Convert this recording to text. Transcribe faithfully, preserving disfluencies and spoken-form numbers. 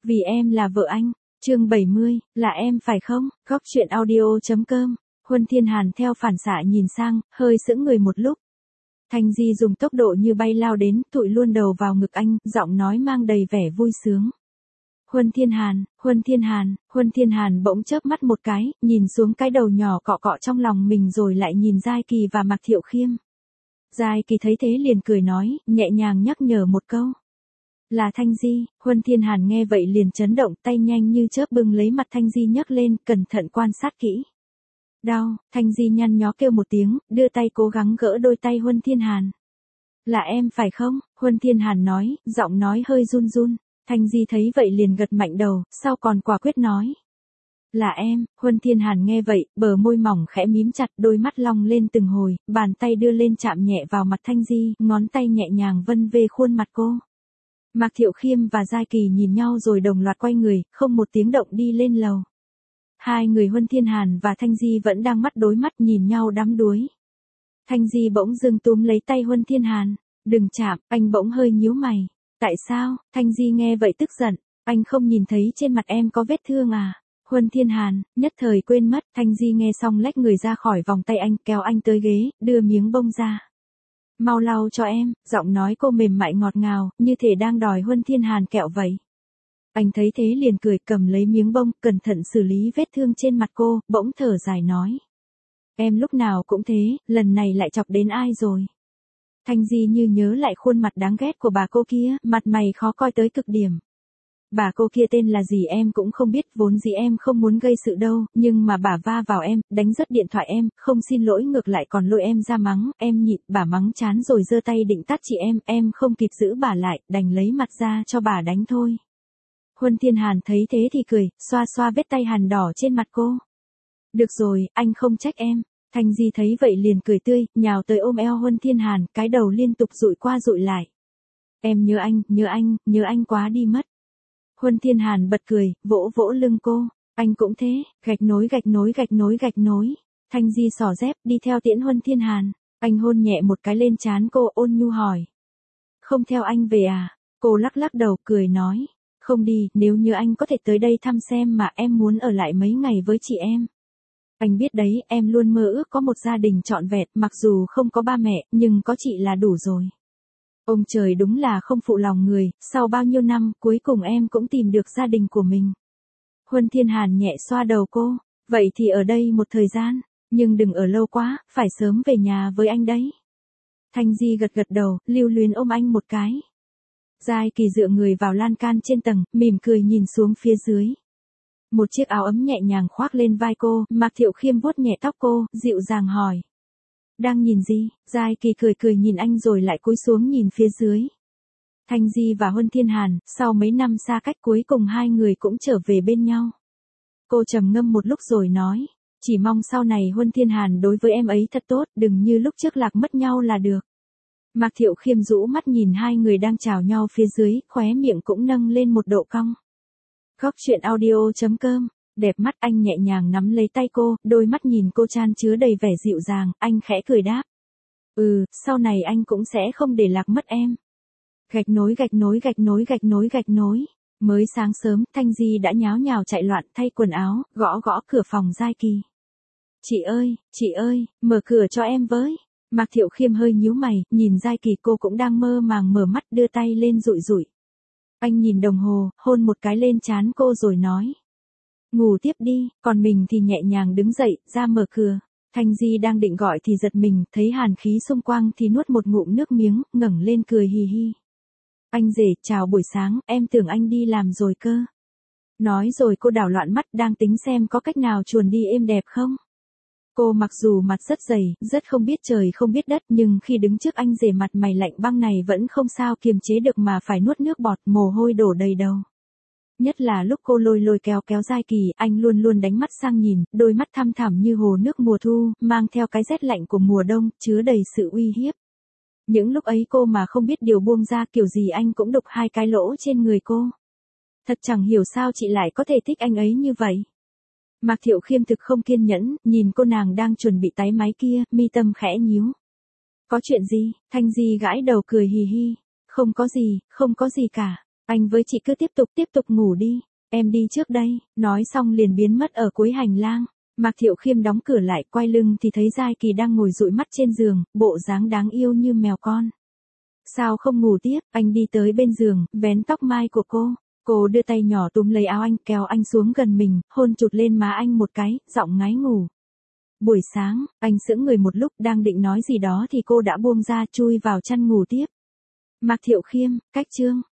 Vì em là vợ anh. Chương bảy mươi, là em phải không? Góc truyện audio.com. Huân Thiên Hàn theo phản xạ nhìn sang, hơi sững người một lúc. Thanh Di dùng tốc độ như bay lao đến, tụi luôn đầu vào ngực anh, giọng nói mang đầy vẻ vui sướng. Huân Thiên Hàn, Huân Thiên Hàn, Huân Thiên Hàn bỗng chớp mắt một cái, nhìn xuống cái đầu nhỏ cọ cọ trong lòng mình rồi lại nhìn Giai Kỳ và Mạc Thiệu Khiêm. Giai Kỳ thấy thế liền cười nói, nhẹ nhàng nhắc nhở một câu. Là Thanh Di. Huân Thiên Hàn nghe vậy liền chấn động, tay nhanh như chớp bưng lấy mặt Thanh Di nhấc lên, cẩn thận quan sát kỹ. Đau. Thanh Di nhăn nhó kêu một tiếng, đưa tay cố gắng gỡ đôi tay Huân Thiên Hàn. Là em phải không? Huân Thiên Hàn nói, giọng nói hơi run run. Thanh Di thấy vậy liền gật mạnh đầu, sau còn quả quyết nói. Là em. Huân Thiên Hàn nghe vậy, bờ môi mỏng khẽ mím chặt, đôi mắt long lên từng hồi, bàn tay đưa lên chạm nhẹ vào mặt Thanh Di, ngón tay nhẹ nhàng vân về khuôn mặt cô. Mạc Thiệu Khiêm và Giai Kỳ nhìn nhau rồi đồng loạt quay người, không một tiếng động đi lên lầu. Hai người Huân Thiên Hàn và Thanh Di vẫn đang mắt đối mắt nhìn nhau đắm đuối. Thanh Di bỗng dưng túm lấy tay Huân Thiên Hàn. Đừng chạm. Anh bỗng hơi nhíu mày. Tại sao? Thanh Di nghe vậy tức giận. Anh không nhìn thấy trên mặt em có vết thương à? Huân Thiên Hàn, nhất thời quên mất. Thanh Di nghe xong lách người ra khỏi vòng tay anh, kéo anh tới ghế, đưa miếng bông ra. Mau lau cho em. Giọng nói cô mềm mại ngọt ngào, như thể đang đòi Huân Thiên Hàn kẹo vậy. Anh thấy thế liền cười, cầm lấy miếng bông, cẩn thận xử lý vết thương trên mặt cô, bỗng thở dài nói. Em lúc nào cũng thế, lần này lại chọc đến ai rồi? Thanh Di như nhớ lại khuôn mặt đáng ghét của bà cô kia, mặt mày khó coi tới cực điểm. Bà cô kia tên là gì em cũng không biết, vốn dĩ em không muốn gây sự đâu, nhưng mà bà va vào em, đánh rớt điện thoại em, không xin lỗi ngược lại còn lôi em ra mắng, em nhịn, bà mắng chán rồi giơ tay định tát chị em, em không kịp giữ bà lại, đành lấy mặt ra cho bà đánh thôi. Huân Thiên Hàn thấy thế thì cười, xoa xoa vết tay hằn đỏ trên mặt cô. Được rồi, anh không trách em. Thanh Di thấy vậy liền cười tươi, nhào tới ôm eo Huân Thiên Hàn, cái đầu liên tục dụi qua dụi lại. Em nhớ anh, nhớ anh, nhớ anh quá đi mất. Huân Thiên Hàn bật cười, vỗ vỗ lưng cô. Anh cũng thế, gạch nối gạch nối gạch nối gạch nối. Thanh Di xỏ dép, đi theo tiễn Huân Thiên Hàn. Anh hôn nhẹ một cái lên trán cô, ôn nhu hỏi. Không theo anh về à? Cô lắc lắc đầu, cười nói. Không đi, nếu như anh có thể tới đây thăm xem mà em muốn ở lại mấy ngày với chị em. Anh biết đấy, em luôn mơ ước có một gia đình trọn vẹn, mặc dù không có ba mẹ, nhưng có chị là đủ rồi. Ông trời đúng là không phụ lòng người, sau bao nhiêu năm, cuối cùng em cũng tìm được gia đình của mình. Huân Thiên Hàn nhẹ xoa đầu cô, vậy thì ở đây một thời gian, nhưng đừng ở lâu quá, phải sớm về nhà với anh đấy. Thanh Di gật gật đầu, lưu luyến ôm anh một cái. Giai Kỳ dựa người vào lan can trên tầng, mỉm cười nhìn xuống phía dưới. Một chiếc áo ấm nhẹ nhàng khoác lên vai cô, Mạc Thiệu Khiêm vuốt nhẹ tóc cô, dịu dàng hỏi. Đang nhìn gì? Giai Kỳ cười cười nhìn anh rồi lại cúi xuống nhìn phía dưới. Thanh Di và Huân Thiên Hàn, sau mấy năm xa cách cuối cùng hai người cũng trở về bên nhau. Cô trầm ngâm một lúc rồi nói. Chỉ mong sau này Huân Thiên Hàn đối với em ấy thật tốt, đừng như lúc trước lạc mất nhau là được. Mạc Thiệu Khiêm rũ mắt nhìn hai người đang chào nhau phía dưới, khóe miệng cũng nâng lên một độ cong. Góc truyện audio.com. Đẹp mắt anh nhẹ nhàng nắm lấy tay cô, đôi mắt nhìn cô chan chứa đầy vẻ dịu dàng, anh khẽ cười đáp. Ừ, sau này anh cũng sẽ không để lạc mất em. Gạch nối gạch nối gạch nối gạch nối gạch nối. Mới sáng sớm, Thanh Di đã nháo nhào chạy loạn thay quần áo, gõ gõ cửa phòng Giai Kỳ. Chị ơi, chị ơi, mở cửa cho em với. Mạc Thiệu Khiêm hơi nhíu mày, nhìn Giai Kỳ cô cũng đang mơ màng mở mắt đưa tay lên dụi dụi. Anh nhìn đồng hồ, hôn một cái lên trán cô rồi nói. Ngủ tiếp đi, còn mình thì nhẹ nhàng đứng dậy, ra mở cửa. Thanh Di đang định gọi thì giật mình, thấy hàn khí xung quanh thì nuốt một ngụm nước miếng, ngẩng lên cười hì hì. Anh rể, chào buổi sáng, em tưởng anh đi làm rồi cơ. Nói rồi cô đảo loạn mắt đang tính xem có cách nào chuồn đi êm đẹp không. Cô mặc dù mặt rất dày, rất không biết trời không biết đất, nhưng khi đứng trước anh rể mặt mày lạnh băng này vẫn không sao kiềm chế được mà phải nuốt nước bọt, mồ hôi đổ đầy đầu. Nhất là lúc cô lôi lôi kéo kéo Giai Kỳ, anh luôn luôn đánh mắt sang nhìn, đôi mắt thăm thẳm như hồ nước mùa thu, mang theo cái rét lạnh của mùa đông, chứa đầy sự uy hiếp. Những lúc ấy cô mà không biết điều buông ra kiểu gì anh cũng đục hai cái lỗ trên người cô. Thật chẳng hiểu sao chị lại có thể thích anh ấy như vậy. Mạc Thiệu Khiêm thực không kiên nhẫn, nhìn cô nàng đang chuẩn bị tái máy kia, mi tâm khẽ nhíu. Có chuyện gì? Thanh Di gãi đầu cười hì hì. Không có gì, không có gì cả. Anh với chị cứ tiếp tục tiếp tục ngủ đi, em đi trước đây, nói xong liền biến mất ở cuối hành lang. Mạc Thiệu Khiêm đóng cửa lại, quay lưng thì thấy Giai Kỳ đang ngồi dụi mắt trên giường, bộ dáng đáng yêu như mèo con. Sao không ngủ tiếp, anh đi tới bên giường, vén tóc mai của cô. Cô đưa tay nhỏ túm lấy áo anh, kéo anh xuống gần mình, hôn chụt lên má anh một cái, giọng ngái ngủ. Buổi sáng, anh sững người một lúc, đang định nói gì đó thì cô đã buông ra, chui vào chăn ngủ tiếp. Mạc Thiệu Khiêm, cách chương.